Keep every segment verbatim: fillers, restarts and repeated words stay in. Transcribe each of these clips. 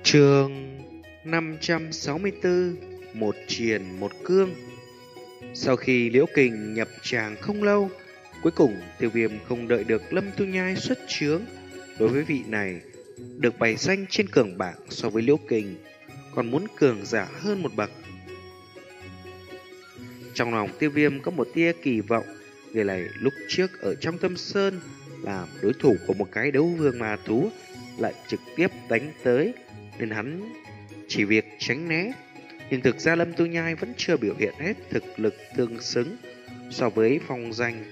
Chương năm trăm sáu mươi tư. Một triền một cương. Sau khi Liễu Kình nhập tràng không lâu, cuối cùng Tiêu Viêm không đợi được Lâm Tu Nhai xuất chướng. Đối với vị này, được bày danh trên cường bảng so với Liễu Kình, còn muốn cường giả hơn một bậc. Trong lòng Tiêu Viêm có một tia kỳ vọng, người này lúc trước ở trong Tâm Sơn làm đối thủ của một cái đấu vương ma thú, lại trực tiếp đánh tới, nên hắn chỉ việc tránh né. Nhưng thực ra Lâm Tu Nhai vẫn chưa biểu hiện hết thực lực tương xứng so với phong danh.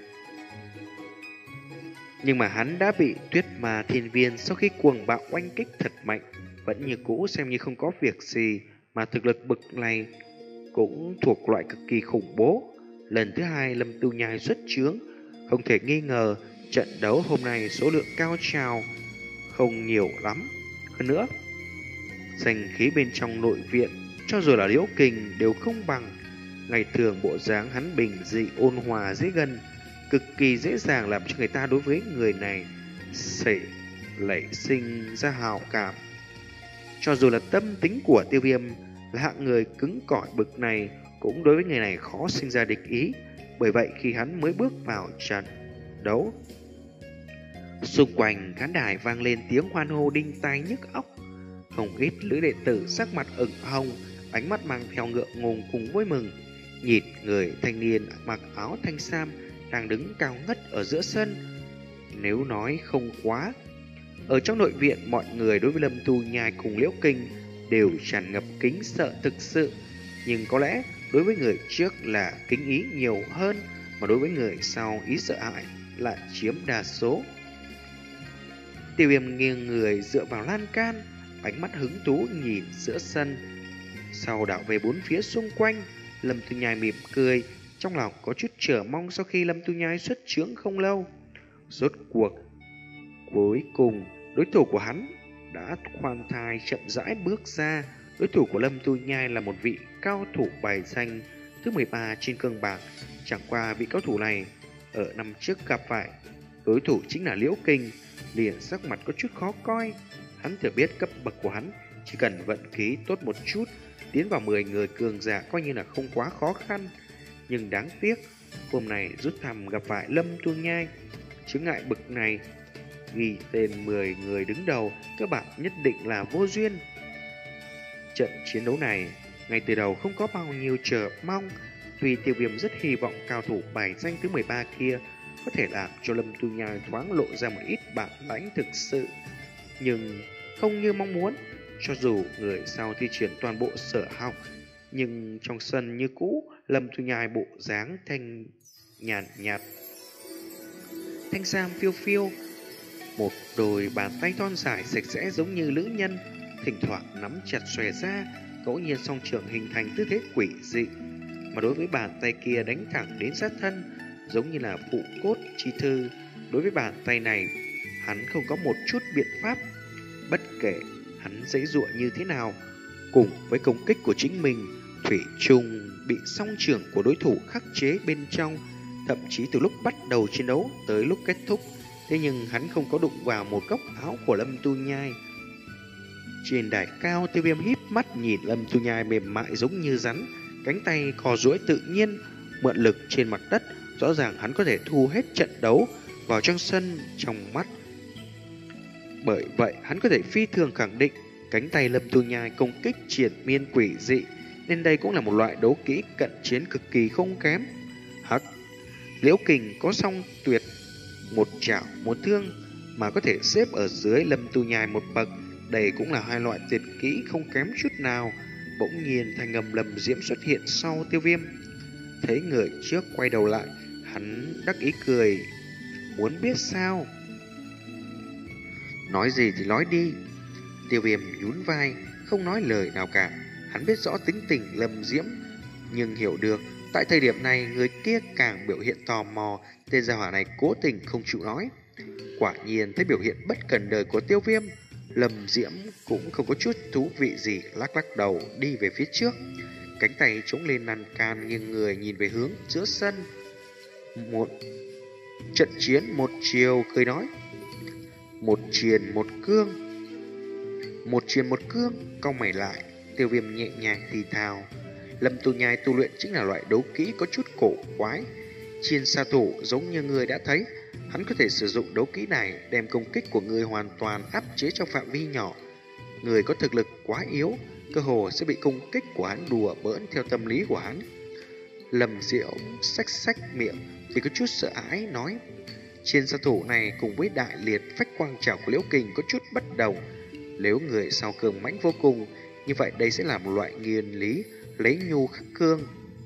Nhưng mà hắn đã bị Tuyết Ma Thiên Viên sau khi cuồng bạo oanh kích thật mạnh, vẫn như cũ xem như không có việc gì, mà thực lực bực này cũng thuộc loại cực kỳ khủng bố. Lần thứ hai Lâm Tu Nhai xuất chướng, không thể nghi ngờ trận đấu hôm nay số lượng cao trào không nhiều lắm. Hơn nữa, danh khí bên trong nội viện, cho dù là Liễu Kình đều không bằng. Ngày thường bộ dáng hắn bình dị ôn hòa dễ gần, cực kỳ dễ dàng làm cho người ta đối với người này xảy nảy sinh ra hào cảm. Cho dù là tâm tính của Tiêu Viêm là hạng người cứng cỏi bực này, cũng đối với người này khó sinh ra địch ý. Bởi vậy khi hắn mới bước vào trận đấu, xung quanh khán đài vang lên tiếng hoan hô đinh tai nhức óc. Không ít lữ đệ tử sắc mặt ửng hồng, ánh mắt mang theo ngượng ngùng cùng vui mừng, nhìn người thanh niên mặc áo thanh sam đang đứng cao ngất ở giữa sân. Nếu nói không quá, ở trong nội viện mọi người đối với Lâm Tu Nhai cùng Liễu Kình đều tràn ngập kính sợ thực sự, nhưng có lẽ đối với người trước là kính ý nhiều hơn, mà đối với người sau ý sợ hãi lại chiếm đa số. Tiêu Viêm nghiêng người dựa vào lan can, ánh mắt hứng thú nhìn giữa sân, sau đảo về bốn phía xung quanh. Lâm Tu Nhai mỉm cười, trong lòng có chút chờ mong. Sau khi Lâm Tu Nhai xuất chướng không lâu, rốt cuộc cuối cùng đối thủ của hắn đã khoan thai chậm rãi bước ra. Đối thủ của Lâm Tu Nhai là một vị cao thủ bài danh thứ mười ba trên cương bảng. Chẳng qua vị cao thủ này ở năm trước gặp phải đối thủ chính là Liễu Kình, liền sắc mặt có chút khó coi. Hắn thừa biết cấp bậc của hắn chỉ cần vận khí tốt một chút, tiến vào mười người cường giả coi như là không quá khó khăn. Nhưng đáng tiếc, hôm nay rút thăm gặp phải Lâm Tu Nhai, chướng ngại bậc này ghi tên mười người đứng đầu, các bạn nhất định là vô duyên. Trận chiến đấu này ngay từ đầu không có bao nhiêu chờ mong, vì Tiêu Viêm rất hy vọng cao thủ bài danh thứ mười ba kia có thể làm cho Lâm Tu Nhai thoáng lộ ra một ít bản lãnh thực sự. Nhưng không như mong muốn, cho dù người sau thi triển toàn bộ sở học, nhưng trong sân như cũ, Lâm Tu Nhai bộ dáng thanh nhàn nhạt, thanh sam phiêu phiêu, một đôi bàn tay thon dài sạch sẽ giống như nữ nhân, thỉnh thoảng nắm chặt xòe ra, ngẫu nhiên song trưởng hình thành tư thế quỷ dị. Mà đối với bàn tay kia đánh thẳng đến sát thân, giống như là phụ cốt chi thư. Đối với bàn tay này, hắn không có một chút biện pháp. Bất kể hắn giãy giụa như thế nào, cùng với công kích của chính mình, thủy chung bị song trưởng của đối thủ khắc chế bên trong. Thậm chí từ lúc bắt đầu chiến đấu tới lúc kết thúc, thế nhưng hắn không có đụng vào một góc áo của Lâm Tu Nhai. Trên đài cao, Tiêu Viêm híp mắt nhìn Lâm Tu Nhai mềm mại giống như rắn, cánh tay co duỗi tự nhiên, mượn lực trên mặt đất. Rõ ràng hắn có thể thu hết trận đấu vào trong sân trong mắt. Bởi vậy hắn có thể phi thường khẳng định cánh tay Lâm Tu Nhai công kích triền miên quỷ dị, nên đây cũng là một loại đấu kỹ cận chiến cực kỳ không kém. Hắc, Liễu Kình có song tuyệt, một chảo một thương, mà có thể xếp ở dưới Lâm Tu Nhai một bậc. Đây cũng là hai loại tuyệt kỹ không kém chút nào. Bỗng nhiên thanh âm Lâm Diễm xuất hiện sau Tiêu Viêm. Thấy người trước quay đầu lại, hắn đắc ý cười, muốn biết sao? Nói gì thì nói đi. Tiêu Viêm nhún vai, không nói lời nào cả. Hắn biết rõ tính tình Lâm Diễm, nhưng hiểu được tại thời điểm này người kia càng biểu hiện tò mò. Tên gia hỏa này cố tình không chịu nói. Quả nhiên thấy biểu hiện bất cần đời của Tiêu Viêm, Lâm Diễm cũng không có chút thú vị gì, lắc lắc đầu đi về phía trước, cánh tay chống lên lan can, nghiêng người nhìn về hướng giữa sân. Một trận chiến một chiều, cười nói: một triền một cương. một truyền một cương, cau mày lại, Tiêu Viêm nhẹ nhàng thì thào. Lâm Tu Nhai tu luyện chính là loại đấu kỹ có chút cổ quái. Chiên sa thủ giống như người đã thấy, hắn có thể sử dụng đấu kỹ này đem công kích của người hoàn toàn áp chế trong phạm vi nhỏ. Người có thực lực quá yếu, cơ hồ sẽ bị công kích của hắn đùa bỡn theo tâm lý của hắn. Lâm Diệu xách xách miệng thì có chút sợ hãi nói: Chiên sa thủ này cùng với đại liệt phách quang trảo của Liễu Kình có chút bất đồng. Nếu người sau cường mãnh vô cùng, như vậy đây sẽ là một loại nghiền lý lấy nhu khắc cương.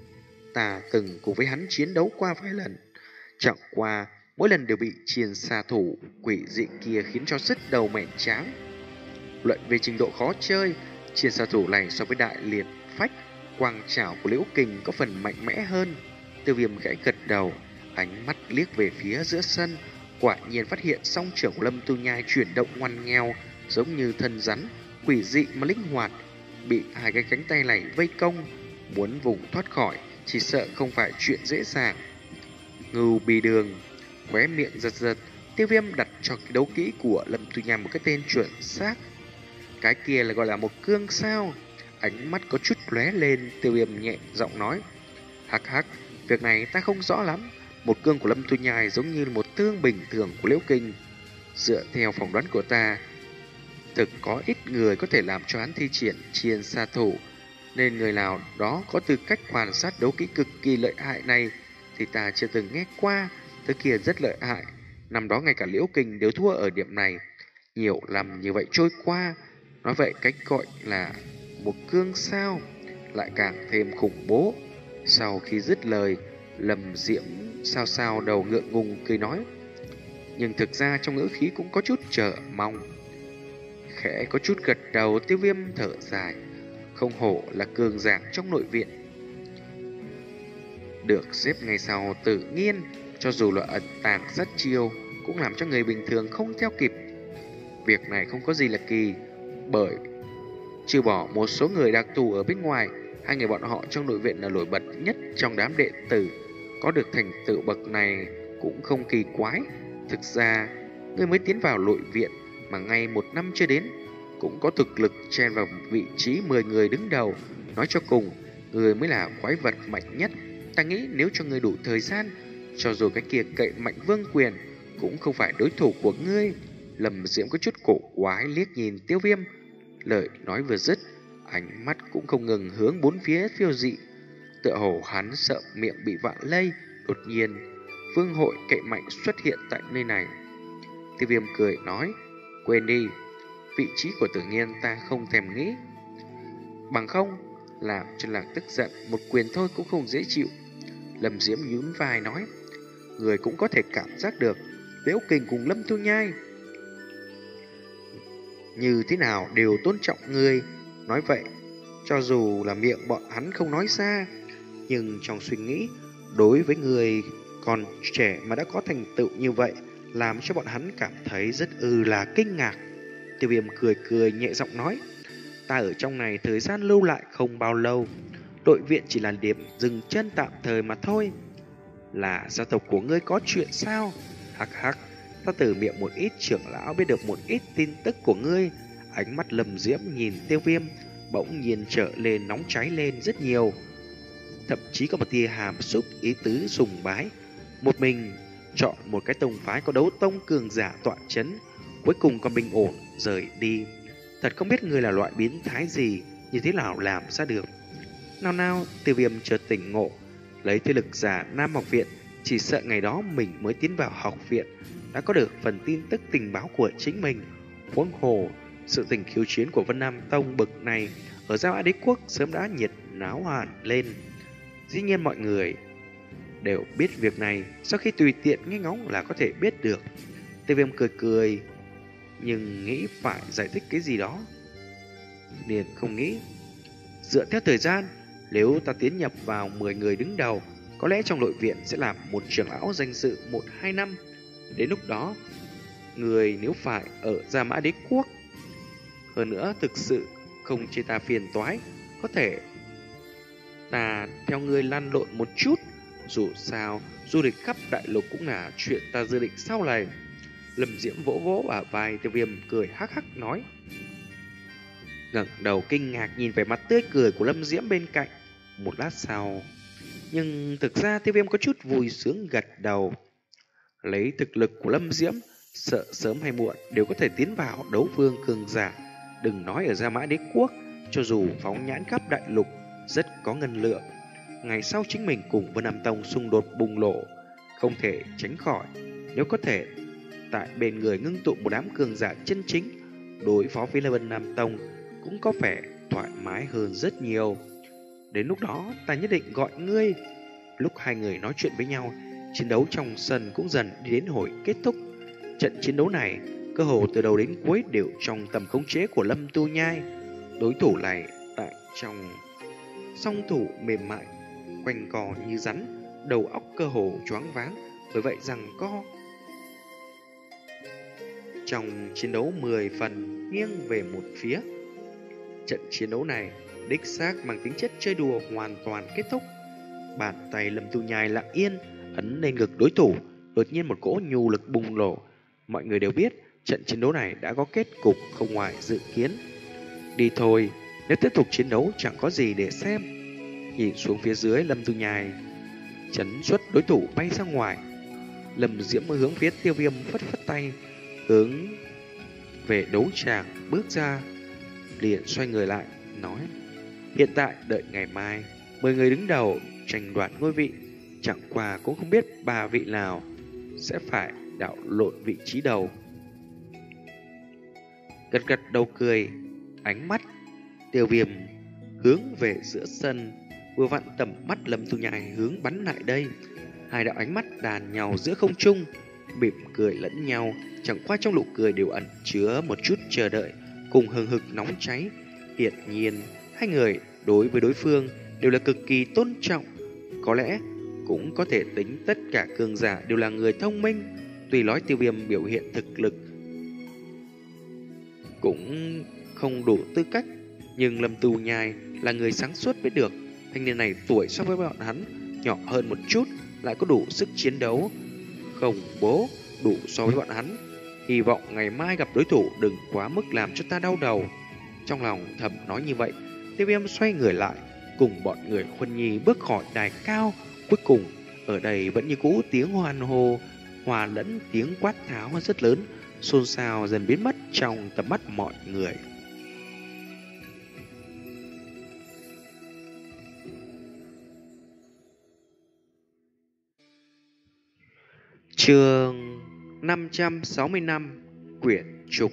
Ta từng cùng với hắn chiến đấu qua vài lần, chẳng qua mỗi lần đều bị chiên sa thủ quỷ dị kia khiến cho sứt đầu mẻ tráng. Luận về trình độ khó chơi, chiên sa thủ này so với đại liệt phách quang trảo của Liễu Kình có phần mạnh mẽ hơn. Tiêu Viêm gãy gật đầu, ánh mắt liếc về phía giữa sân, quả nhiên phát hiện song trưởng của Lâm Tu Nhai chuyển động ngoằn nghèo, giống như thân rắn, quỷ dị mà linh hoạt, bị hai cái cánh tay này vây công, muốn vùng thoát khỏi, chỉ sợ không phải chuyện dễ dàng. Ngưu Bì Đường khóe miệng giật giật, Tiêu Viêm đặt cho cái đấu kỹ của Lâm Tu Nhai một cái tên chuẩn xác. Cái kia là gọi là một cương sao? Ánh mắt có chút lóe lên, Tiêu Viêm nhẹ giọng nói: Hắc hắc, việc này ta không rõ lắm. Một cương của Lâm Tu Nhai giống như một tương bình thường của Liễu Kình. Dựa theo phỏng đoán của ta, thực có ít người có thể làm cho hắn thi triển chiên sa thủ, nên người nào đó có tư cách quan sát đấu kỹ cực kỳ lợi hại này thì ta chưa từng nghe qua. Thứ kia rất lợi hại, năm đó ngay cả Liễu Kình đều thua ở điểm này. Nhiều năm như vậy trôi qua, nói vậy cách gọi là một cương sao lại càng thêm khủng bố. Sau khi dứt lời, Lâm Diễm sao sao đầu ngượng ngùng cười nói, nhưng thực ra trong ngữ khí cũng có chút chờ mong. Khẽ có chút gật đầu, Tiêu Viêm thở dài, không hổ là cường giả trong nội viện. Được xếp ngay sau Tự Nhiên, cho dù là ẩn tàng rất chiêu, cũng làm cho người bình thường không theo kịp. Việc này không có gì là kỳ, bởi trừ bỏ một số người đặc thù ở bên ngoài, hai người bọn họ trong nội viện là nổi bật nhất trong đám đệ tử. Có được thành tựu bậc này cũng không kỳ quái. Thực ra, người mới tiến vào nội viện mà ngay một năm chưa đến, cũng có thực lực chen vào vị trí mười người đứng đầu. Nói cho cùng, người mới là quái vật mạnh nhất. Ta nghĩ nếu cho người đủ thời gian, cho dù cái kia cậy mạnh vương quyền, cũng không phải đối thủ của ngươi. Lâm Diễm có chút cổ quái liếc nhìn Tiêu Viêm. Lời nói vừa dứt, ánh mắt cũng không ngừng hướng bốn phía phiêu dị, tựa hồ hắn sợ miệng bị vạ lây. Đột nhiên, vương hội cậy mạnh xuất hiện tại nơi này. Tiêu Viêm cười nói, quên đi, vị trí của Tự Nhiên ta không thèm nghĩ. Bằng không, làm cho nàng tức giận, một quyền thôi cũng không dễ chịu. Lâm Diễm nhún vai nói, người cũng có thể cảm giác được Liễu Kình cùng Lâm Tu Nhai như thế nào đều tôn trọng ngươi. Nói vậy, cho dù là miệng bọn hắn không nói ra, nhưng trong suy nghĩ, đối với người còn trẻ mà đã có thành tựu như vậy, làm cho bọn hắn cảm thấy rất ư là kinh ngạc. Tiêu Viêm cười cười nhẹ giọng nói, ta ở trong này thời gian lưu lại không bao lâu, đội viện chỉ là điểm dừng chân tạm thời mà thôi. Là gia tộc của ngươi có chuyện sao? Hắc hắc, ta từ miệng một ít trưởng lão biết được một ít tin tức của ngươi. Ánh mắt Lâm Diễm nhìn Tiêu Viêm bỗng nhiên trở lên nóng cháy lên rất nhiều, thậm chí có một tia hàm xúc ý tứ sùng bái. Một mình chọn một cái tông phái có đấu tông cường giả tọa chấn, cuối cùng còn bình ổn rời đi. Thật không biết ngươi là loại biến thái gì, như thế nào làm ra được. Nào nào, Tiêu Viêm chợt tỉnh ngộ, lấy thế lực giả Nam học viện, chỉ sợ ngày đó mình mới tiến vào học viện đã có được phần tin tức tình báo của chính mình. Huống hồ, sự tình khiêu chiến của Vân Nam Tông bực này ở Giao Á Đế Quốc sớm đã nhiệt náo hẳn lên. Dĩ nhiên mọi người đều biết việc này, sau khi tùy tiện nghe ngóng là có thể biết được. Tiêu Viêm cười cười, nhưng nghĩ phải giải thích cái gì đó, liền không nghĩ. Dựa theo thời gian, nếu ta tiến nhập vào mười người đứng đầu, có lẽ trong nội viện sẽ làm một trưởng lão danh dự một hai năm. Đến lúc đó, người nếu phải ở Gia Mã Đế Quốc, hơn nữa thực sự không chê ta phiền toái, có thể ta theo người lăn lộn một chút. Dù sao, du lịch khắp đại lục cũng là chuyện ta dự định sau này. Lâm Diễm vỗ vỗ bả vai Tiêu Viêm cười hắc hắc nói, ngẩng đầu kinh ngạc nhìn về mặt tươi cười của Lâm Diễm bên cạnh. Một lát sau, nhưng thực ra Tiêu Viêm có chút vui sướng gật đầu. Lấy thực lực của Lâm Diễm, sợ sớm hay muộn đều có thể tiến vào đấu vương cường giả. Đừng nói ở Gia Mã Đế Quốc, cho dù phóng nhãn khắp đại lục rất có ngân lượng. Ngày sau chính mình cùng Vân Nam Tông xung đột bùng nổ, không thể tránh khỏi. Nếu có thể tại bên người ngưng tụ một đám cường giả chân chính, đối phó với Vân Nam Tông cũng có vẻ thoải mái hơn rất nhiều. Đến lúc đó ta nhất định gọi ngươi. Lúc hai người nói chuyện với nhau, chiến đấu trong sân cũng dần đi đến hồi kết thúc. Trận chiến đấu này cơ hồ từ đầu đến cuối đều trong tầm khống chế của Lâm Tu Nhai. Đối thủ này tại trong song thủ mềm mại, quanh co như rắn, đầu óc cơ hồ choáng váng, bởi vậy rằng co. Trong chiến đấu mười phần nghiêng về một phía. Trận chiến đấu này đích xác mang tính chất chơi đùa hoàn toàn kết thúc. Bàn tay Lâm Tu Nhai lặng yên ấn lên ngực đối thủ, đột nhiên một cỗ nhu lực bùng nổ. Mọi người đều biết trận chiến đấu này đã có kết cục không ngoài dự kiến. Đi thôi, nếu tiếp tục chiến đấu chẳng có gì để xem. Nhìn xuống phía dưới, Lâm Tu Nhai chấn xuất đối thủ bay ra ngoài. Lâm Diễm hướng phía Tiêu Viêm phất phất tay, hướng về đấu tràng bước ra, liền xoay người lại nói: hiện tại đợi ngày mai mười người đứng đầu tranh đoạt ngôi vị, chẳng qua cũng không biết ba vị nào sẽ phải đảo lộn vị trí đầu. Gật gật đầu cười, ánh mắt Tiêu Viêm hướng về giữa sân, vừa vặn tầm mắt Lâm Tu Nhai hướng bắn lại đây. Hai đạo ánh mắt đàn nhau giữa không trung, mỉm cười lẫn nhau, chẳng qua trong nụ cười đều ẩn chứa một chút chờ đợi cùng hừng hực nóng cháy. Hiển nhiên hai người đối với đối phương đều là cực kỳ tôn trọng. Có lẽ cũng có thể tính tất cả cường giả đều là người thông minh. Tuy nói Tiêu Viêm biểu hiện thực lực cũng không đủ tư cách, nhưng Lâm Tu Nhai là người sáng suốt biết được thanh niên này tuổi so với bọn hắn nhỏ hơn một chút, lại có đủ sức chiến đấu khủng bố đủ so với bọn hắn. Hy vọng ngày mai gặp đối thủ đừng quá mức làm cho ta đau đầu. Trong lòng thầm nói như vậy, Tiêu Viêm xoay người lại cùng bọn người Huân Nhi bước khỏi đài cao. Cuối cùng ở đây vẫn như cũ tiếng hoan hô hòa lẫn tiếng quát tháo rất lớn, xôn xao dần biến mất trong tầm mắt mọi người. Chương năm trăm sáu mươi lăm, quyển trục.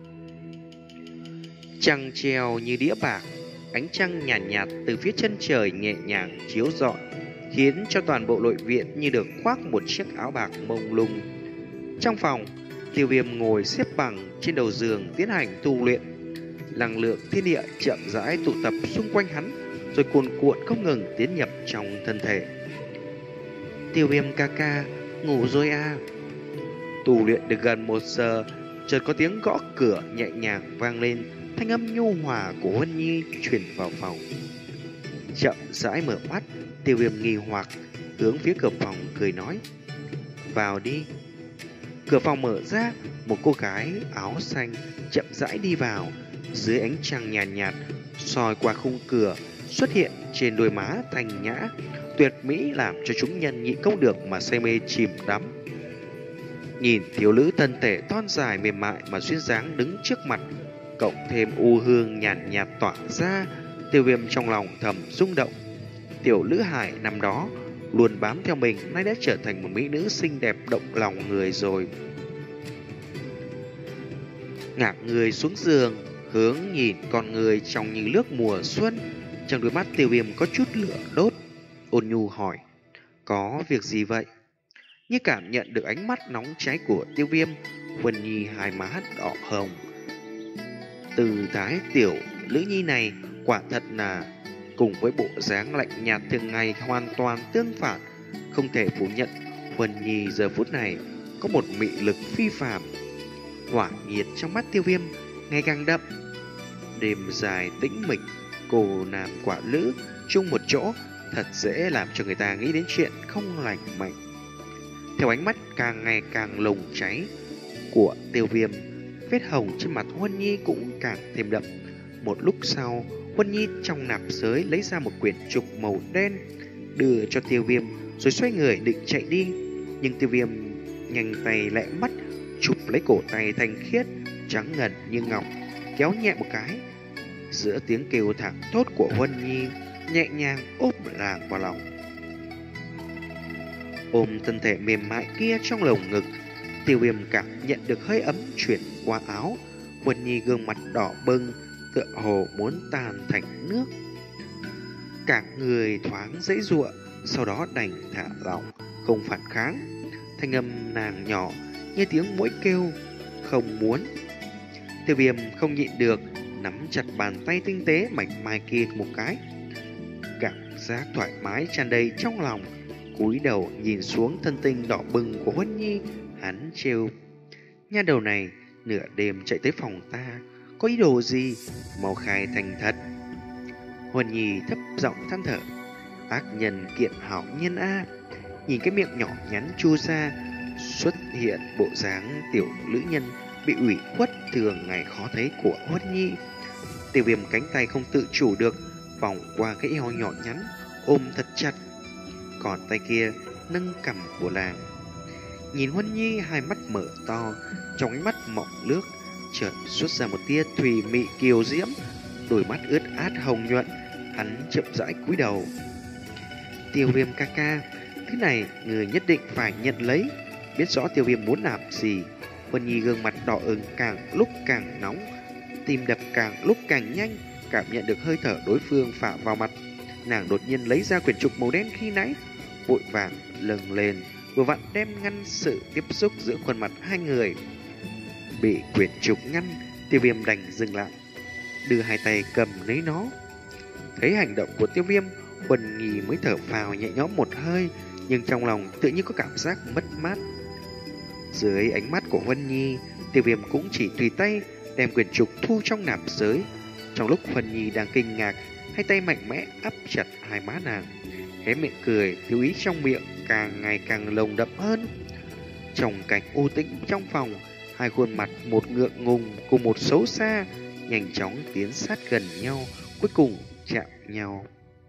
Trăng treo như đĩa bạc, ánh trăng nhàn nhạt, nhạt từ phía chân trời nhẹ nhàng chiếu rọi, khiến cho toàn bộ nội viện như được khoác một chiếc áo bạc mông lung. Trong phòng, Tiêu Viêm ngồi xếp bằng trên đầu giường tiến hành tu luyện. Năng lượng thiên địa chậm rãi tụ tập xung quanh hắn, rồi cuồn cuộn không ngừng tiến nhập trong thân thể. Tiêu Viêm ca ca, ngủ rồi à? Tu luyện được gần một giờ, chợt có tiếng gõ cửa nhẹ nhàng vang lên, thanh âm nhu hòa của Huân Nhi truyền vào phòng. Chậm rãi mở mắt, Tiêu Viêm nghi hoặc hướng phía cửa phòng cười nói: vào đi. Cửa phòng mở ra, một cô gái áo xanh chậm rãi đi vào. Dưới ánh trăng nhàn nhạt, nhạt soi qua khung cửa, xuất hiện trên đôi má thanh nhã tuyệt mỹ, làm cho chúng nhân nhịn không được mà say mê chìm đắm. Nhìn thiếu nữ thân thể thon dài mềm mại mà duyên dáng đứng trước mặt, cộng thêm u hương nhàn nhạt, nhạt tỏa ra, Tiêu Viêm trong lòng thầm rung động. Tiểu Lữ Hải năm đó luôn bám theo mình, nay đã trở thành một mỹ nữ xinh đẹp động lòng người rồi. Ngả người xuống giường, hướng nhìn con người trong như nước mùa xuân, trong đôi mắt Tiêu Viêm có chút lửa đốt, ôn nhu hỏi: có việc gì vậy? Như cảm nhận được ánh mắt nóng cháy của Tiêu Viêm, Huân Nhi hai má đỏ hồng. Từ thái tiểu Lữ Nhi này quả thật là cùng với bộ dáng lạnh nhạt thường ngày hoàn toàn tương phản. Không thể phủ nhận, Huân Nhi giờ phút này có một mị lực phi phàm. Hỏa nhiệt trong mắt Tiêu Viêm ngày càng đậm. Đêm dài tĩnh mịch, cô nàng quả lữ chung một chỗ thật dễ làm cho người ta nghĩ đến chuyện không lành mạnh. Theo ánh mắt càng ngày càng lồng cháy của Tiêu Viêm, vết hồng trên mặt Huân Nhi cũng càng thêm đậm. Một lúc sau, Huân Nhi trong nạp giới lấy ra một quyển trục màu đen, đưa cho Tiêu Viêm, rồi xoay người định chạy đi. Nhưng Tiêu Viêm nhanh tay lẹ mắt, chụp lấy cổ tay thanh khiết, trắng ngần như ngọc, kéo nhẹ một cái. Giữa tiếng kêu thẳng thốt của Huân Nhi, nhẹ nhàng ôm nàng vào lòng. Ôm thân thể mềm mại kia trong lồng ngực, Tiêu Viêm cảm nhận được hơi ấm chuyển qua áo. Huân Nhi gương mặt đỏ bừng, tựa hồ muốn tan thành nước. Cả người thoáng dãy giụa, sau đó đành thả lỏng, không phản kháng. Thanh âm nàng nhỏ như tiếng muỗi kêu, không muốn. Tiêu Viêm không nhịn được, nắm chặt bàn tay tinh tế mảnh mai kia một cái. Cảm giác thoải mái tràn đầy trong lòng, cúi đầu nhìn xuống thân tinh đỏ bừng của Huân Nhi, hắn trêu: nha đầu này nửa đêm chạy tới phòng ta, có ý đồ gì? Mau khai thành thật. Huân Nhi thấp giọng than thở: ác nhân kiện hảo nhân a. Nhìn cái miệng nhỏ nhắn chu ra, xuất hiện bộ dáng tiểu nữ nhân bị ủy khuất thường ngày khó thấy của Huân Nhi. Tiêu Viêm cánh tay không tự chủ được vòng qua cái eo nhỏ nhắn, ôm thật chặt, còn tay kia nâng cằm của nàng. Nhìn Huân Nhi hai mắt mở to, trong ánh mắt mọng nước chợt xuất ra một tia thùy mị kiều diễm, đôi mắt ướt át hồng nhuận. Hắn chậm rãi cúi đầu: Tiêu Viêm ca ca, thứ này người nhất định phải nhận lấy. Biết rõ Tiêu Viêm muốn làm gì, Huân Nhi gương mặt đỏ ửng càng lúc càng nóng, tim đập càng lúc càng nhanh. Cảm nhận được hơi thở đối phương phả vào mặt, nàng đột nhiên lấy ra quyển trục màu đen khi nãy, vội vàng lâng lên, vừa vặn đem ngăn sự tiếp xúc giữa khuôn mặt hai người. Bị quyển trục ngăn, Tiêu Viêm đành dừng lại, đưa hai tay cầm lấy nó. Thấy hành động của Tiêu Viêm, Huân Nhi mới thở phào nhẹ nhõm một hơi, nhưng trong lòng tự nhiên có cảm giác mất mát. Dưới ánh mắt của Huân Nhi, Tiêu Viêm cũng chỉ tùy tay đem quyển trục thu trong nạp giới. Trong lúc Huân Nhi đang kinh ngạc, hai tay mạnh mẽ áp chặt hai má nàng, hé miệng cười, thiếu ý trong miệng càng ngày càng lồng đậm hơn. Trong cảnh u tĩnh trong phòng, hai khuôn mặt, một ngượng ngùng cùng một xấu xa, nhanh chóng tiến sát gần nhau, cuối cùng chạm nhau.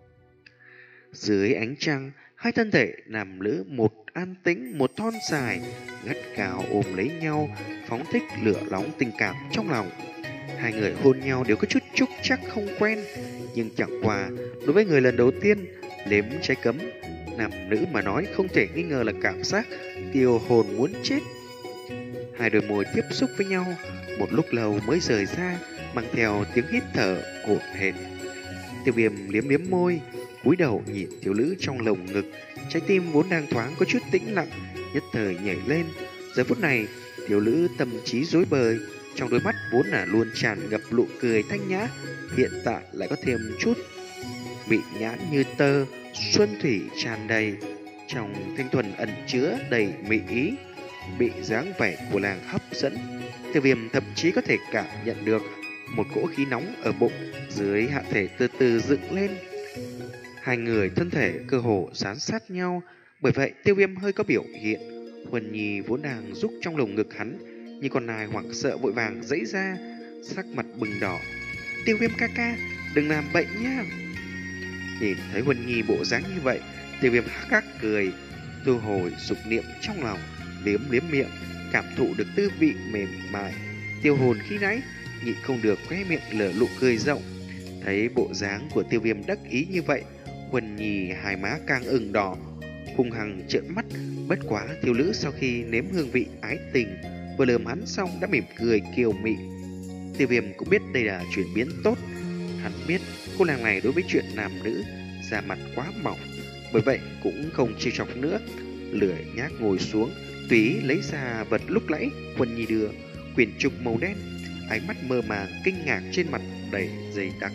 Dưới ánh trăng, hai thân thể nam nữ, một an tĩnh, một thon dài, gắt gao ôm lấy nhau, phóng thích lửa nóng tình cảm trong lòng. Hai người hôn nhau đều có chút chúc chắc không quen, nhưng chẳng qua đối với người lần đầu tiên nếm trái cấm, nam nữ mà nói không thể nghi ngờ là cảm giác tiêu hồn muốn chết. Hai đôi môi tiếp xúc với nhau một lúc lâu mới rời ra, mang theo tiếng hít thở hổn hển. Tiêu Viêm liếm liếm môi, cúi đầu nhìn thiếu nữ trong lồng ngực, trái tim vốn đang thoáng có chút tĩnh lặng, nhất thời nhảy lên. Giờ phút này, thiếu nữ tâm trí rối bời, trong đôi mắt vốn là luôn tràn ngập nụ cười thanh nhã, hiện tại lại có thêm chút mị nhãn như tơ, xuân thủy tràn đầy, trong thanh thuần ẩn chứa đầy mị ý. Bị dáng vẻ của nàng hấp dẫn, Tiêu Viêm thậm chí có thể cảm nhận được một cỗ khí nóng ở bụng dưới hạ thể từ từ dựng lên. Hai người thân thể cơ hồ dán sát nhau, bởi vậy Tiêu Viêm hơi có biểu hiện. Huân Nhi vốn đang rúc trong lồng ngực hắn, nhưng con nai hoảng sợ vội vàng giãy ra, sắc mặt bừng đỏ. Tiêu Viêm ca ca, đừng làm bệnh nha. Nhìn thấy Huân Nhi bộ dáng như vậy, Tiêu Viêm hắc hắc cười, thu hồi dục niệm trong lòng, liếm liếm miệng, cảm thụ được tư vị mềm mại tiêu hồn khi nãy, nhịn không được khóe miệng lở nụ cười rộng. Thấy bộ dáng của Tiêu Viêm đắc ý như vậy, Huân Nhi hai má càng ửng đỏ, hung hăng trợn mắt. Bất quá thiếu nữ sau khi nếm hương vị ái tình, vừa lườm hắn xong đã mỉm cười kiều mị. Tiêu Viêm cũng biết đây là chuyển biến tốt. Hắn biết cô nàng này đối với chuyện nam nữ da mặt quá mỏng, bởi vậy cũng không trêu chọc nữa, lười nhác ngồi xuống, tùy lấy ra vật lúc nãy Huân Nhi đưa, quyển trục màu đen. Ánh mắt mơ màng kinh ngạc trên mặt đầy dày đặc.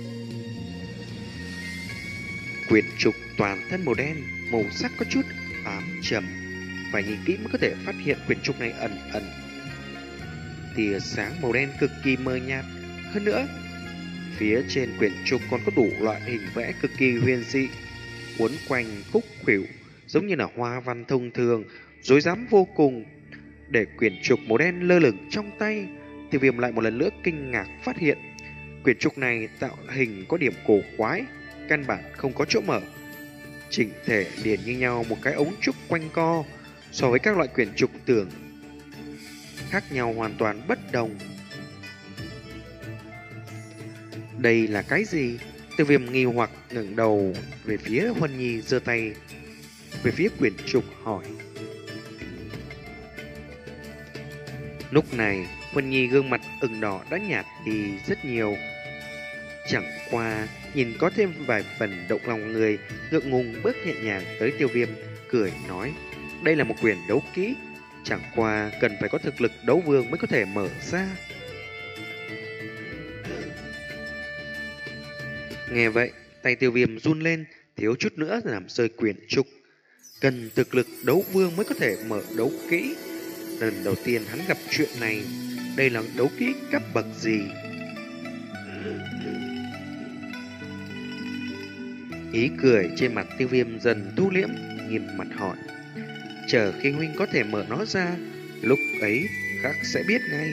Quyển trục toàn thân màu đen, màu sắc có chút ám trầm, phải nhìn kỹ mới có thể phát hiện quyển trục này ẩn ẩn tia sáng màu đen cực kỳ mờ nhạt. Hơn nữa, phía trên quyển trục còn có đủ loại hình vẽ cực kỳ huyền dị, uốn quanh khúc khuỷu, giống như là hoa văn thông thường, rối rắm vô cùng. Để quyển trục màu đen lơ lửng trong tay, Tiêu Viêm lại một lần nữa kinh ngạc phát hiện quyển trục này tạo hình có điểm cổ quái, căn bản không có chỗ mở. Chỉnh thể liền như nhau một cái ống trúc quanh co, so với các loại quyển trục tưởng khác nhau hoàn toàn bất đồng. Đây là cái gì? Tiêu Viêm nghi hoặc ngẩng đầu về phía Huân Nhi, giơ tay về phía quyển trục hỏi. Lúc này, Huân Nhi gương mặt ửng đỏ đã nhạt đi rất nhiều. Chẳng qua, nhìn có thêm vài phần động lòng người, ngượng ngùng bước nhẹ nhàng tới Tiêu Viêm, cười nói, đây là một quyển đấu kỹ, chẳng qua cần phải có thực lực đấu vương mới có thể mở ra. Nghe vậy, tay Tiêu Viêm run lên, thiếu chút nữa làm rơi quyển trục. Cần thực lực đấu vương mới có thể mở đấu kỹ. Lần đầu tiên hắn gặp chuyện này, đây là đấu kỹ cấp bậc gì? Ý cười trên mặt Tiêu Viêm dần thu liễm, nghiêm mặt hỏi, chờ khi huynh có thể mở nó ra, lúc ấy khác sẽ biết ngay.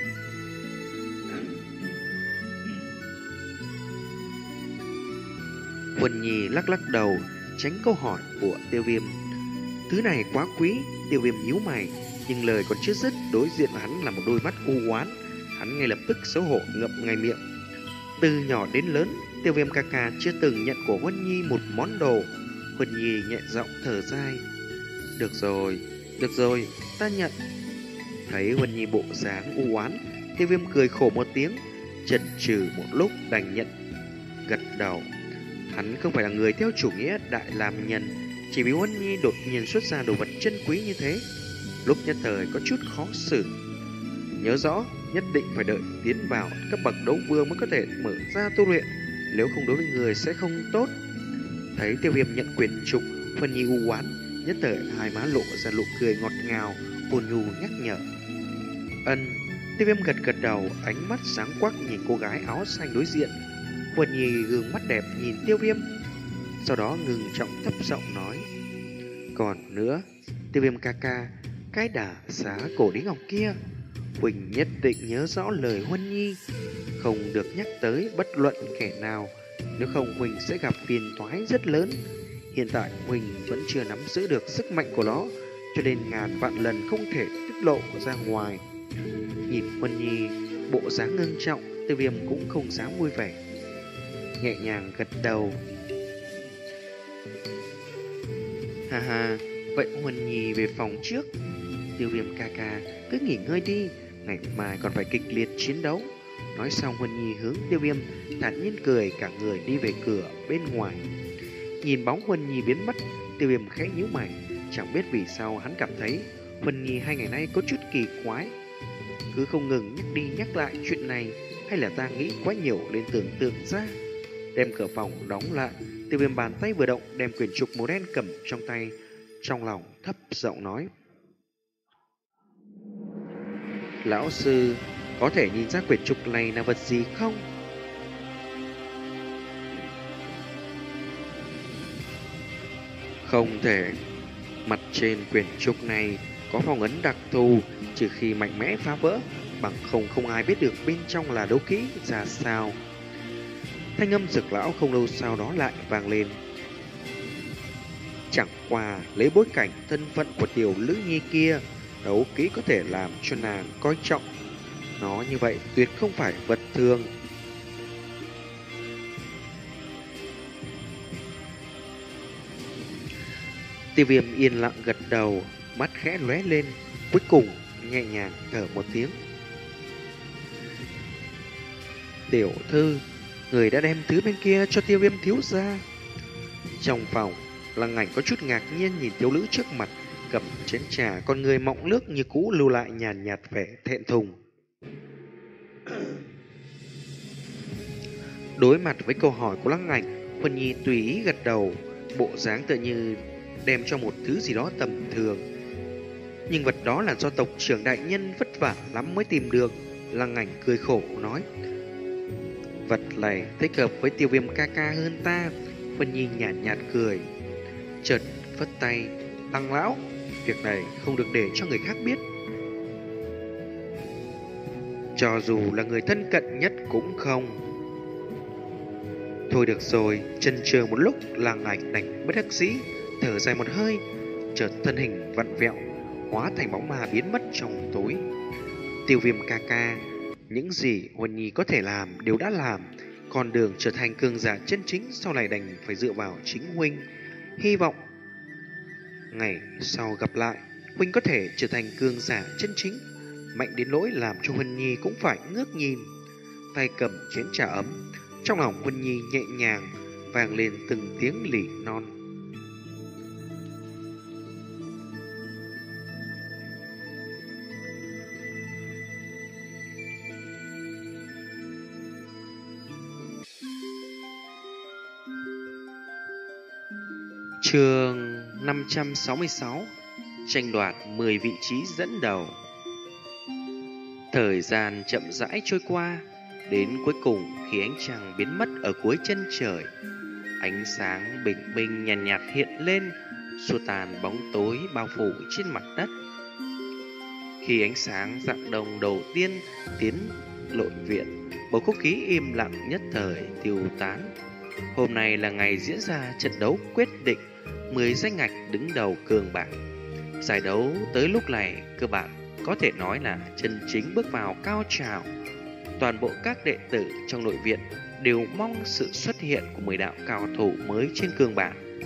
Huân Nhi lắc lắc đầu, tránh câu hỏi của Tiêu Viêm. Thứ này quá quý. Tiêu Viêm nhíu mày, nhưng lời còn chưa dứt, đối diện với hắn là một đôi mắt u oán. Hắn ngay lập tức xấu hổ ngậm ngay miệng. Từ nhỏ đến lớn, Tiêu Viêm ca ca chưa từng nhận của Huân Nhi một món đồ. Huân Nhi nhẹ giọng thở dài. Được rồi, được rồi, ta nhận. Thấy Huân Nhi bộ dáng u oán, Tiêu Viêm cười khổ một tiếng, chần chừ một lúc đành nhận gật đầu. Hắn không phải là người theo chủ nghĩa đại làm nhân, chỉ vì Huân Nhi đột nhiên xuất ra đồ vật chân quý như thế, lúc nhất thời có chút khó xử. Nhớ rõ, nhất định phải đợi tiến vào cấp bậc đấu vương mới có thể mở ra tu luyện, nếu không đối với người sẽ không tốt. Thấy Tiêu Viêm nhận quyển trục, Huân Nhi u oán, nhất thời hai má lộ ra nụ cười ngọt ngào, ôn nhu nhắc nhở. Ân. Tiêu Viêm gật gật đầu, ánh mắt sáng quắc nhìn cô gái áo xanh đối diện. Huân Nhi gương mắt đẹp nhìn Tiêu Viêm, sau đó ngừng trọng thấp giọng nói, còn nữa, Tiêu Viêm ca ca, cái đà xá cổ đế ngọc kia, Huỳnh nhất định nhớ rõ lời Huân Nhi, không được nhắc tới bất luận kẻ nào, nếu không Huỳnh sẽ gặp phiền toái rất lớn. Hiện tại Huỳnh vẫn chưa nắm giữ được sức mạnh của nó, cho nên ngàn vạn lần không thể tiết lộ ra ngoài. Nhìn Huân Nhi bộ dáng ngưng trọng, Tiêu Viêm cũng không dám vui vẻ, nhẹ nhàng gật đầu. Ha ha, vậy Huân Nhi về phòng trước. Tiêu Viêm ca ca, cứ nghỉ ngơi đi, ngày mai còn phải kịch liệt chiến đấu. Nói xong Huân Nhi hướng Tiêu Viêm thản nhiên cười, cả người đi về cửa bên ngoài. Nhìn bóng Huân Nhi biến mất, Tiêu Viêm khẽ nhíu mày, chẳng biết vì sao hắn cảm thấy Huân Nhi hai ngày nay có chút kỳ quái, cứ không ngừng nhắc đi nhắc lại chuyện này, hay là ta nghĩ quá nhiều nên tưởng tượng ra. Đem cửa phòng đóng lại, Tiêu Viêm bàn tay vừa động, đem quyển trục màu đen cầm trong tay, trong lòng thấp giọng nói, lão sư, có thể nhìn ra quyển trục này là vật gì không? Không thể. Mặt trên quyển trục này có phong ấn đặc thù, trừ khi mạnh mẽ phá vỡ, bằng không không ai biết được bên trong là đấu kỹ ra sao. Thanh âm Dực lão không lâu sau đó lại vang lên. Chẳng qua lấy bối cảnh thân phận của tiểu Lữ Nhi kia, đấu kỹ có thể làm cho nàng coi trọng nó như vậy, tuyệt không phải vật thường. Tiêu Viêm yên lặng gật đầu, mắt khẽ lóe lên, cuối cùng nhẹ nhàng thở một tiếng. Tiểu thư, người đã đem thứ bên kia cho Tiêu Viêm thiếu gia. Trong phòng, Lăng Ảnh có chút ngạc nhiên nhìn thiếu nữ trước mặt, cầm chén trà, con người mọng nước như cũ lưu lại nhàn nhạt vẻ thẹn thùng. Đối mặt với câu hỏi của Lăng Ảnh, Huân Nhi tùy ý gật đầu, bộ dáng tựa như đem cho một thứ gì đó tầm thường. Nhưng vật đó là do tộc trưởng đại nhân vất vả lắm mới tìm được. Lăng Ảnh cười khổ nói, vật này thích hợp với Tiêu Viêm ca ca hơn ta. Huân Nhi nhàn nhạt, nhạt cười, chợt phất tay, Lăng lão, việc này không được để cho người khác biết. Cho dù là người thân cận nhất cũng không. Thôi được rồi, chần chừ một lúc, Lăng Ảnh đành bất đắc dĩ thở dài một hơi, chợt thân hình vặn vẹo, hóa thành bóng ma biến mất trong tối. Tiêu Viêm ca ca, những gì Huân Nhi có thể làm đều đã làm, con đường trở thành cường giả chân chính sau này đành phải dựa vào chính huynh. Hy vọng ngày sau gặp lại, huynh có thể trở thành cường giả chân chính, mạnh đến nỗi làm cho Huân Nhi cũng phải ngước nhìn. Tay cầm chén trà ấm, trong lòng Huân Nhi nhẹ nhàng vang lên từng tiếng lỉ non. Chương năm trăm sáu mươi sáu, tranh đoạt mười vị trí dẫn đầu. Thời gian chậm rãi trôi qua, đến cuối cùng khi ánh trăng biến mất ở cuối chân trời, ánh sáng bình minh nhàn nhạt, nhạt hiện lên, xua tan bóng tối bao phủ trên mặt đất. Khi ánh sáng rạng đồng đầu tiên tiến nội viện, bầu không khí im lặng nhất thời tiêu tán. Hôm nay là ngày diễn ra trận đấu quyết định mười danh ngạch đứng đầu cường bảng. Giải đấu tới lúc này cơ bản có thể nói là chân chính bước vào cao trào. Toàn bộ các đệ tử trong nội viện đều mong sự xuất hiện của mười đạo cao thủ mới trên cường bảng.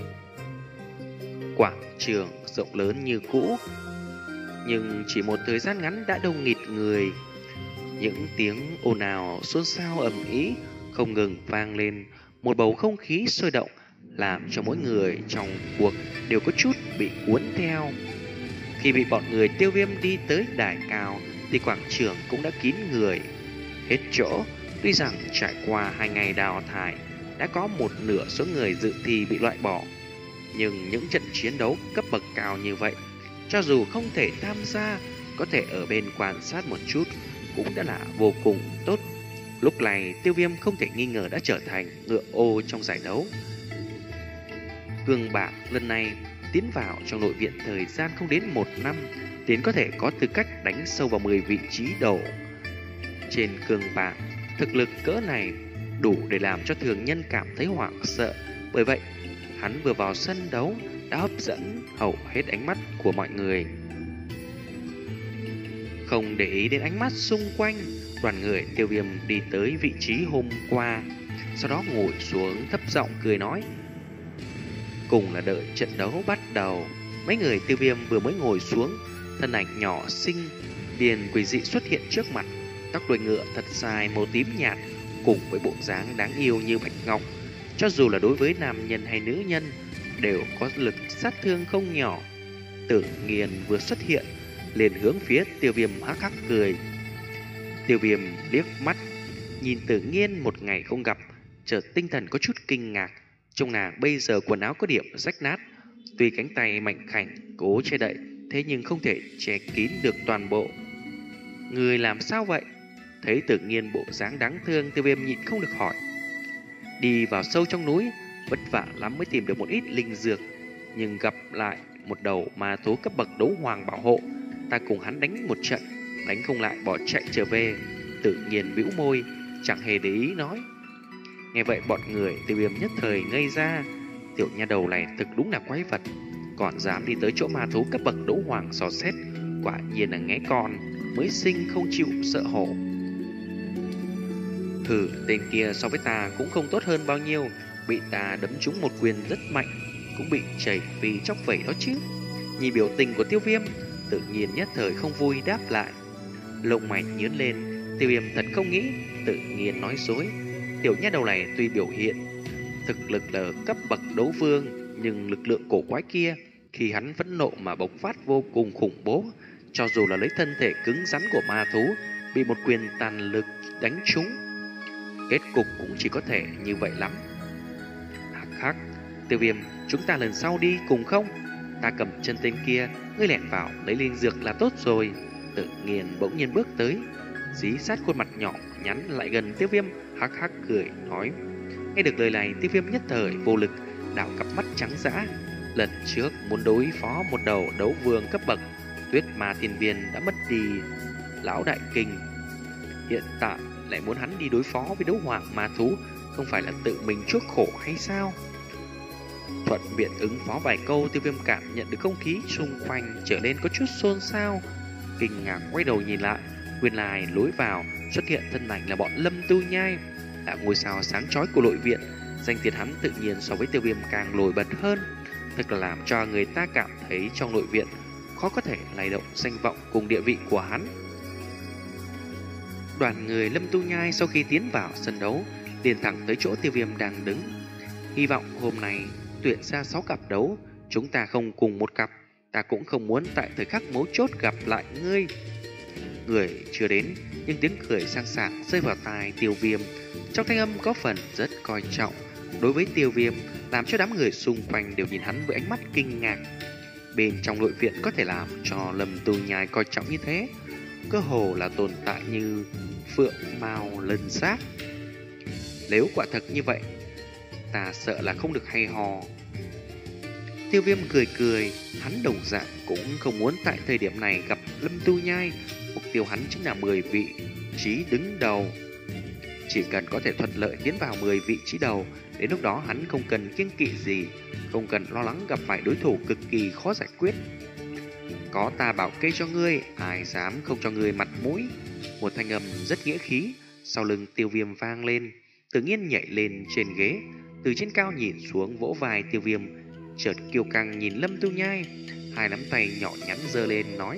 Quảng trường rộng lớn như cũ, nhưng chỉ một thời gian ngắn đã đông nghịt người. Những tiếng ồn ào xôn xao ầm ĩ không ngừng vang lên, một bầu không khí sôi động làm cho mỗi người trong cuộc đều có chút bị cuốn theo. Khi bị bọn người Tiêu Viêm đi tới đài cao thì quảng trường cũng đã kín người hết chỗ. Tuy rằng trải qua hai ngày đào thải đã có một nửa số người dự thi bị loại bỏ, nhưng những trận chiến đấu cấp bậc cao như vậy, cho dù không thể tham gia, có thể ở bên quan sát một chút cũng đã là vô cùng tốt. Lúc này Tiêu Viêm không thể nghi ngờ đã trở thành ngựa ô trong giải đấu. Cường bảng lần này tiến vào trong nội viện thời gian không đến một năm, tiến có thể có tư cách đánh sâu vào mười vị trí đầu. Trên cường bảng, thực lực cỡ này đủ để làm cho thường nhân cảm thấy hoảng sợ. Bởi vậy, hắn vừa vào sân đấu đã hấp dẫn hầu hết ánh mắt của mọi người. Không để ý đến ánh mắt xung quanh, đoàn người Tiêu Viêm đi tới vị trí hôm qua, sau đó ngồi xuống thấp giọng cười nói. Cùng là đợi trận đấu bắt đầu. Mấy người Tiêu Viêm vừa mới ngồi xuống, thân ảnh nhỏ xinh liền quỷ dị xuất hiện trước mặt. Tóc đuôi ngựa thật dài màu tím nhạt, cùng với bộ dáng đáng yêu như bạch ngọc, cho dù là đối với nam nhân hay nữ nhân đều có lực sát thương không nhỏ. Tự Nghiên vừa xuất hiện liền hướng phía Tiêu Viêm hắc hắc cười. Tiêu Viêm liếc mắt nhìn Tự Nghiên một ngày không gặp, chợt tinh thần có chút kinh ngạc. Trong nàng bây giờ quần áo có điểm rách nát, tuy cánh tay mạnh khảnh cố che đậy, thế nhưng không thể che kín được toàn bộ. Người làm sao vậy? Thấy Tự Nghiên bộ dáng đáng thương, Tiêu Viêm nhịn không được hỏi. Đi vào sâu trong núi, vất vả lắm mới tìm được một ít linh dược, nhưng gặp lại một đầu ma thú cấp bậc đấu hoàng bảo hộ, ta cùng hắn đánh một trận, đánh không lại bỏ chạy trở về. Tự Nghiên bĩu môi, chẳng hề để ý nói. Nghe vậy bọn người Tiêu Viêm nhất thời ngây ra. Tiểu nha đầu này thực đúng là quái vật, còn dám đi tới chỗ ma thú cấp bậc đấu hoàng dò xét, quả nhiên là ngẽ con mới sinh không chịu sợ hổ. Thử tên kia so với ta cũng không tốt hơn bao nhiêu, bị ta đấm trúng một quyền rất mạnh, cũng bị chảy vì chóc vẩy đó chứ. Nhìn biểu tình của Tiêu Viêm, Tự Nhiên nhất thời không vui đáp lại. Lông mày nhướng lên, Tiêu Viêm thật không nghĩ Tự Nhiên nói dối. Tiểu nha đầu này tuy biểu hiện thực lực là cấp bậc đấu vương, nhưng lực lượng cổ quái kia khi hắn phẫn nộ mà bộc phát vô cùng khủng bố. Cho dù là lấy thân thể cứng rắn của ma thú, bị một quyền tàn lực đánh trúng, kết cục cũng chỉ có thể như vậy lắm. Hắc hắc, Tiêu Viêm, chúng ta lần sau đi cùng không? Ta cầm chân tên kia, ngươi lẻn vào lấy linh dược là tốt rồi. Tự Nhiên bỗng nhiên bước tới, dí sát khuôn mặt nhỏ nhắn lại gần Tiêu Viêm, hắc hắc cười nói. Nghe được lời này, Tiêu Viêm nhất thời vô lực, đảo cặp mắt trắng dã. Lần trước muốn đối phó một đầu đấu vương cấp bậc Tuyết Ma Thiên Viên đã mất đi lão đại kinh, hiện tại lại muốn hắn đi đối phó với đấu hoàng ma thú, không phải là tự mình chuốc khổ hay sao? Thuận miệng ứng phó vài câu, Tiêu Viêm cảm nhận được không khí xung quanh trở nên có chút xôn xao. Kinh ngạc quay đầu nhìn lại, nguyên lai lối vào xuất hiện thân ảnh là bọn Lâm Tu Nhai, là ngôi sao sáng chói của nội viện. Danh tiếng hắn tự nhiên so với Tiêu Viêm càng nổi bật hơn, thật là làm cho người ta cảm thấy trong nội viện khó có thể lay động danh vọng cùng địa vị của hắn. Đoàn người Lâm Tu Nhai sau khi tiến vào sân đấu liền thẳng tới chỗ Tiêu Viêm đang đứng. Hy vọng hôm nay tuyển ra sáu cặp đấu, chúng ta không cùng một cặp, ta cũng không muốn tại thời khắc mấu chốt gặp lại ngươi. Người chưa đến, nhưng tiếng cười sang sảng rơi vào tai Tiêu Viêm, trong thanh âm có phần rất coi trọng đối với Tiêu Viêm, làm cho đám người xung quanh đều nhìn hắn với ánh mắt kinh ngạc. Bên trong nội viện có thể làm cho Lâm Tu Nhai coi trọng như thế, cơ hồ là tồn tại như phượng mao lân giác. Nếu quả thật như vậy, ta sợ là không được hay hò. Tiêu Viêm cười cười, hắn đồng dạng cũng không muốn tại thời điểm này gặp Lâm Tu Nhai. Mục tiêu hắn chính là mười vị trí đứng đầu. Chỉ cần có thể thuận lợi tiến vào mười vị trí đầu, đến lúc đó hắn không cần kiêng kỵ gì, không cần lo lắng gặp phải đối thủ cực kỳ khó giải quyết. Có ta bảo kê cho ngươi, ai dám không cho ngươi mặt mũi. Một thanh âm rất nghĩa khí sau lưng Tiêu Viêm vang lên. Tự nhiên nhảy lên trên ghế, từ trên cao nhìn xuống vỗ vai Tiêu Viêm, chợt kiêu căng nhìn Lâm Tu Nhai, hai nắm tay nhỏ nhắn giơ lên nói: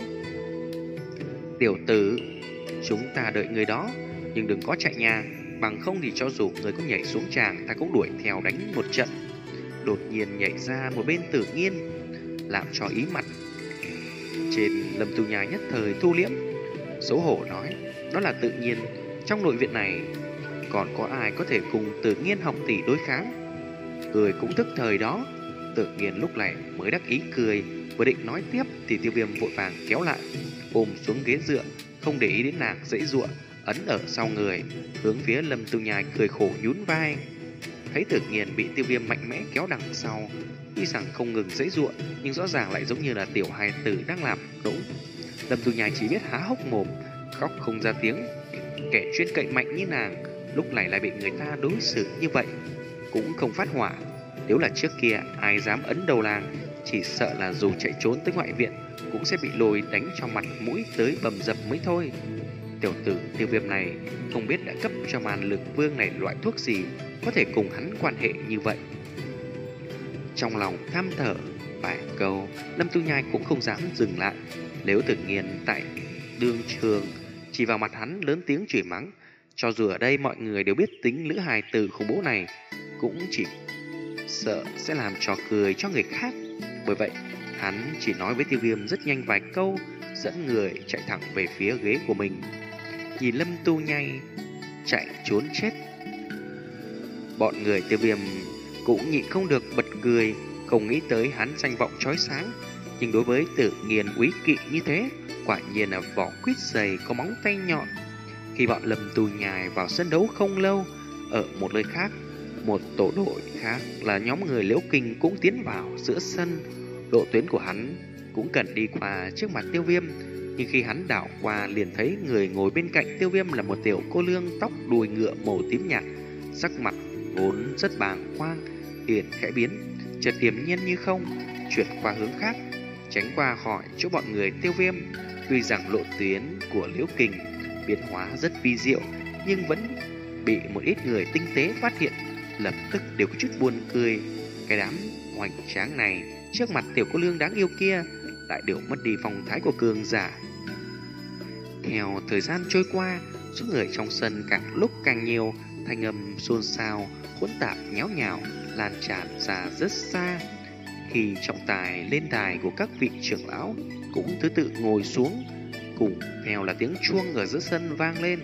Tiểu tử, chúng ta đợi người đó, nhưng đừng có chạy nha, bằng không thì cho dù người có nhảy xuống tràng, ta cũng đuổi theo đánh một trận. Đột nhiên nhảy ra một bên Tử Nghiên, làm cho ý mặt trên Lâm Tu Nhai nhất thời thu liễm, xấu hổ nói: đó là tự nhiên, trong nội viện này còn có ai có thể cùng Tử Nghiên học tỷ đối kháng. Cười cũng tức thời đó. Tự Nghiên lúc này mới đắc ý cười, vừa định nói tiếp thì Tiêu Viêm vội vàng kéo lại, ôm xuống ghế dựa, không để ý đến nàng dãy giụa, ấn ở sau người, hướng phía Lâm Tu Nhai cười khổ nhún vai. Thấy Tự Nghiên bị Tiêu Viêm mạnh mẽ kéo đằng sau, tuy rằng không ngừng dãy giụa, nhưng rõ ràng lại giống như là tiểu hài tử đang làm nũng. Lâm Tu Nhai chỉ biết há hốc mồm, khóc không ra tiếng. Kẻ chuyên cậy mạnh như nàng lúc này lại bị người ta đối xử như vậy, cũng không phát hỏa. Nếu là trước kia ai dám ấn đầu làng, chỉ sợ là dù chạy trốn tới ngoại viện cũng sẽ bị lôi đánh cho mặt mũi tới bầm dập mới thôi. Tiểu tử Tiêu Viêm này không biết đã cấp cho màn lực vương này loại thuốc gì có thể cùng hắn quan hệ như vậy. Trong lòng than thở vài câu, Lâm Tu Nhai cũng không dám dừng lại. Nếu Tự Nghiên tại đương trường chỉ vào mặt hắn lớn tiếng chửi mắng, cho dù ở đây mọi người đều biết tính lữ hài tử khủng bố này, cũng chỉ sợ sẽ làm trò cười cho người khác. Bởi vậy hắn chỉ nói với Tiêu Viêm rất nhanh vài câu, dẫn người chạy thẳng về phía ghế của mình. Nhìn Lâm Tu Nhai chạy trốn chết, bọn người Tiêu Viêm cũng nhịn không được bật cười, không nghĩ tới hắn danh vọng chói sáng, nhưng đối với Tự Nghiên úy kỵ như thế, quả nhiên là vỏ quýt dày có móng tay nhọn. Khi bọn Lâm Tu Nhai vào sân đấu không lâu, ở một nơi khác, một tổ đội khác là nhóm người Liễu Kinh cũng tiến vào giữa sân. Độ tuyến của hắn cũng cần đi qua trước mặt Tiêu Viêm, nhưng khi hắn đảo qua liền thấy người ngồi bên cạnh Tiêu Viêm là một tiểu cô nương tóc đuôi ngựa màu tím nhạt, sắc mặt vốn rất bàng quang, liền khẽ biến, chợt điềm nhiên như không, chuyển qua hướng khác, tránh qua khỏi chỗ bọn người Tiêu Viêm. Tuy rằng lộ tuyến của Liễu Kình biến hóa rất vi diệu, nhưng vẫn bị một ít người tinh tế phát hiện, lập tức đều có chút buồn cười. Cái đám hoành tráng này trước mặt tiểu cô nương đáng yêu kia lại đều mất đi phong thái của cường giả. Theo thời gian trôi qua, số người trong sân càng lúc càng nhiều, thanh âm xôn xao, hỗn tạp nháo nhào lan tràn ra rất xa. Khi trọng tài lên đài của các vị trưởng lão cũng thứ tự ngồi xuống, cùng theo là tiếng chuông ở giữa sân vang lên.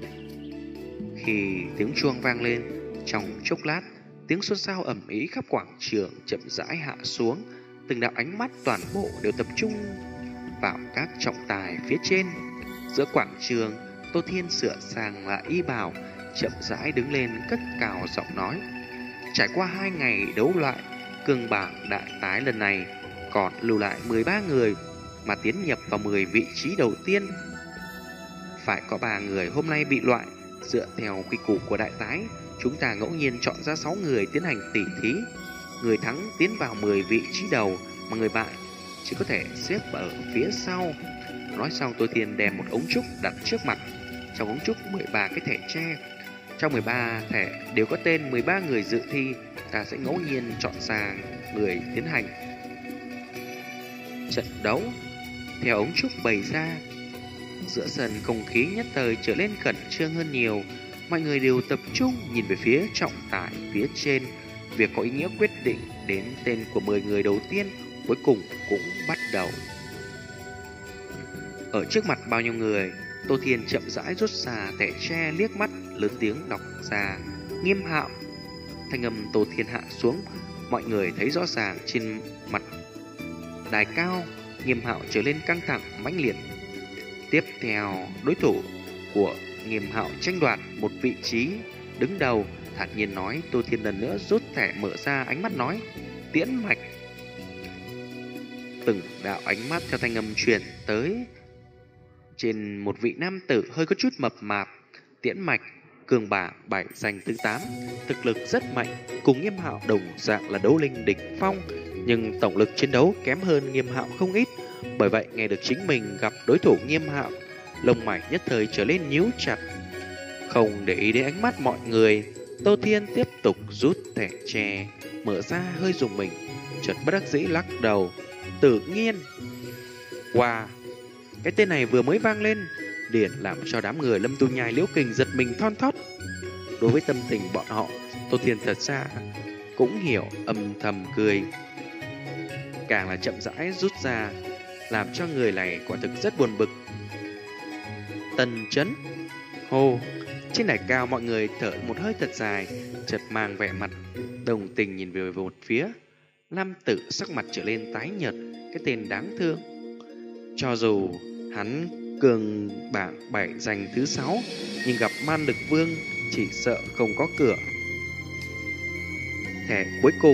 Khi tiếng chuông vang lên, trong chốc lát, tiếng xôn xao ầm ĩ khắp quảng trường chậm rãi hạ xuống, từng đạo ánh mắt toàn bộ đều tập trung vào các trọng tài phía trên. Giữa quảng trường, Tô Thiên sửa sang lại y bào, chậm rãi đứng lên cất cao giọng nói: trải qua hai ngày đấu loại, cường bảng đại tái lần này còn lưu lại mười ba người, mà tiến nhập vào mười vị trí đầu tiên phải có ba người hôm nay bị loại. Dựa theo quy củ của đại tái, chúng ta ngẫu nhiên chọn ra sáu người tiến hành tỉ thí. Người thắng tiến vào mười vị trí đầu, mà người bại chỉ có thể xếp ở phía sau. Nói xong, Tô Thiên đem một ống trúc đặt trước mặt. Trong ống trúc mười ba cái thẻ tre. Trong mười ba thẻ đều có tên mười ba người dự thi. Ta sẽ ngẫu nhiên chọn ra người tiến hành trận đấu theo ống trúc bày ra. Giữa sân không khí nhất thời trở lên khẩn trương hơn nhiều. Mọi người đều tập trung nhìn về phía trọng tài phía trên. Việc có ý nghĩa quyết định đến tên của mười người đầu tiên cuối cùng cũng bắt đầu. Ở trước mặt bao nhiêu người, Tô Thiên chậm rãi rút ra thẻ tre, liếc mắt lớn tiếng đọc ra Nghiêm Hạo. Thanh âm Tô Thiên hạ xuống, mọi người thấy rõ ràng trên mặt đài cao Nghiêm Hạo trở lên căng thẳng mãnh liệt. Tiếp theo, đối thủ của Nghiêm Hạo tranh đoạt một vị trí đứng đầu, thản nhiên nói. Tô Thiên lần nữa rút thẻ mở ra, ánh mắt nói Tiễn Mạch. Từng đạo ánh mắt theo thanh âm truyền tới trên một vị nam tử hơi có chút mập mạp. Tiễn Mạch, cường bả bảy giành thứ tám, thực lực rất mạnh, cùng Nghiêm Hạo đồng dạng là đấu linh đỉnh phong, nhưng tổng lực chiến đấu kém hơn Nghiêm Hạo không ít. Bởi vậy nghe được chính mình gặp đối thủ Nghiêm Hạo, lông mày nhất thời trở lên nhíu chặt. Không để ý đến ánh mắt mọi người, Tô Thiên tiếp tục rút thẻ tre mở ra, hơi dùng mình, chợt bất đắc dĩ lắc đầu. Tự nhiên, wow, cái tên này vừa mới vang lên liền làm cho đám người Lâm Tu Nhai, Liễu Kình giật mình thon thót. Đối với tâm tình bọn họ, Tô Thiên thật ra cũng hiểu, âm thầm cười. Càng là chậm rãi rút ra, làm cho người này quả thực rất buồn bực. Tần Chấn, hô, trên đài cao mọi người thở một hơi thật dài, chợt mang vẻ mặt đồng tình nhìn về một phía. Nam tử sắc mặt trở lên tái nhợt, cái tên đáng thương. Cho dù hắn cường bảng bảy giành thứ sáu, nhưng gặp Man Lực Vương chỉ sợ không có cửa. Thẻ cuối cùng.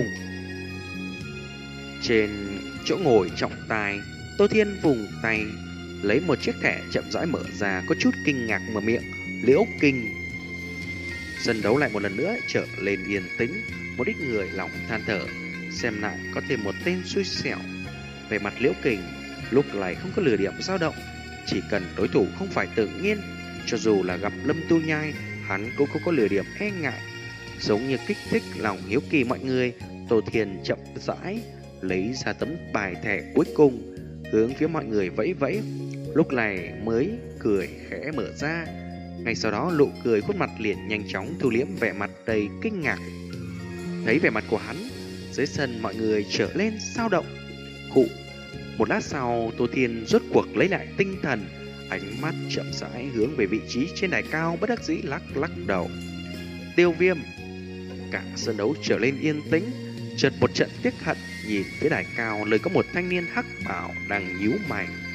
Trên chỗ ngồi trọng tài, Tô Thiên vùng tay lấy một chiếc thẻ chậm rãi mở ra, có chút kinh ngạc mở miệng. Liễu Kình. Sân đấu lại một lần nữa trở lên yên tĩnh. Một ít người lòng than thở, xem lại có thêm một tên xui xẻo. Về mặt Liễu Kình lúc này không có lửa điểm dao động. Chỉ cần đối thủ không phải tự nhiên, cho dù là gặp Lâm Tu Nhai, hắn cũng không có lửa điểm e ngại. Giống như kích thích lòng hiếu kỳ mọi người, Tô Thiên chậm rãi lấy ra tấm bài thẻ cuối cùng, hướng phía mọi người vẫy vẫy. Lúc này mới cười khẽ mở ra. Ngay sau đó nụ cười khuôn mặt liền nhanh chóng thu liễm vẻ mặt đầy kinh ngạc. Thấy vẻ mặt của hắn, dưới sân mọi người trở lên dao động. Khụ. Một lát sau, Tô Thiên rốt cuộc lấy lại tinh thần, ánh mắt chậm rãi hướng về vị trí trên đài cao, bất đắc dĩ lắc lắc đầu. Tiêu Viêm. Cả sân đấu trở lên yên tĩnh, chợt một trận tiếc hận nhìn phía đài cao, nơi có một thanh niên hắc bảo đang nhíu mày.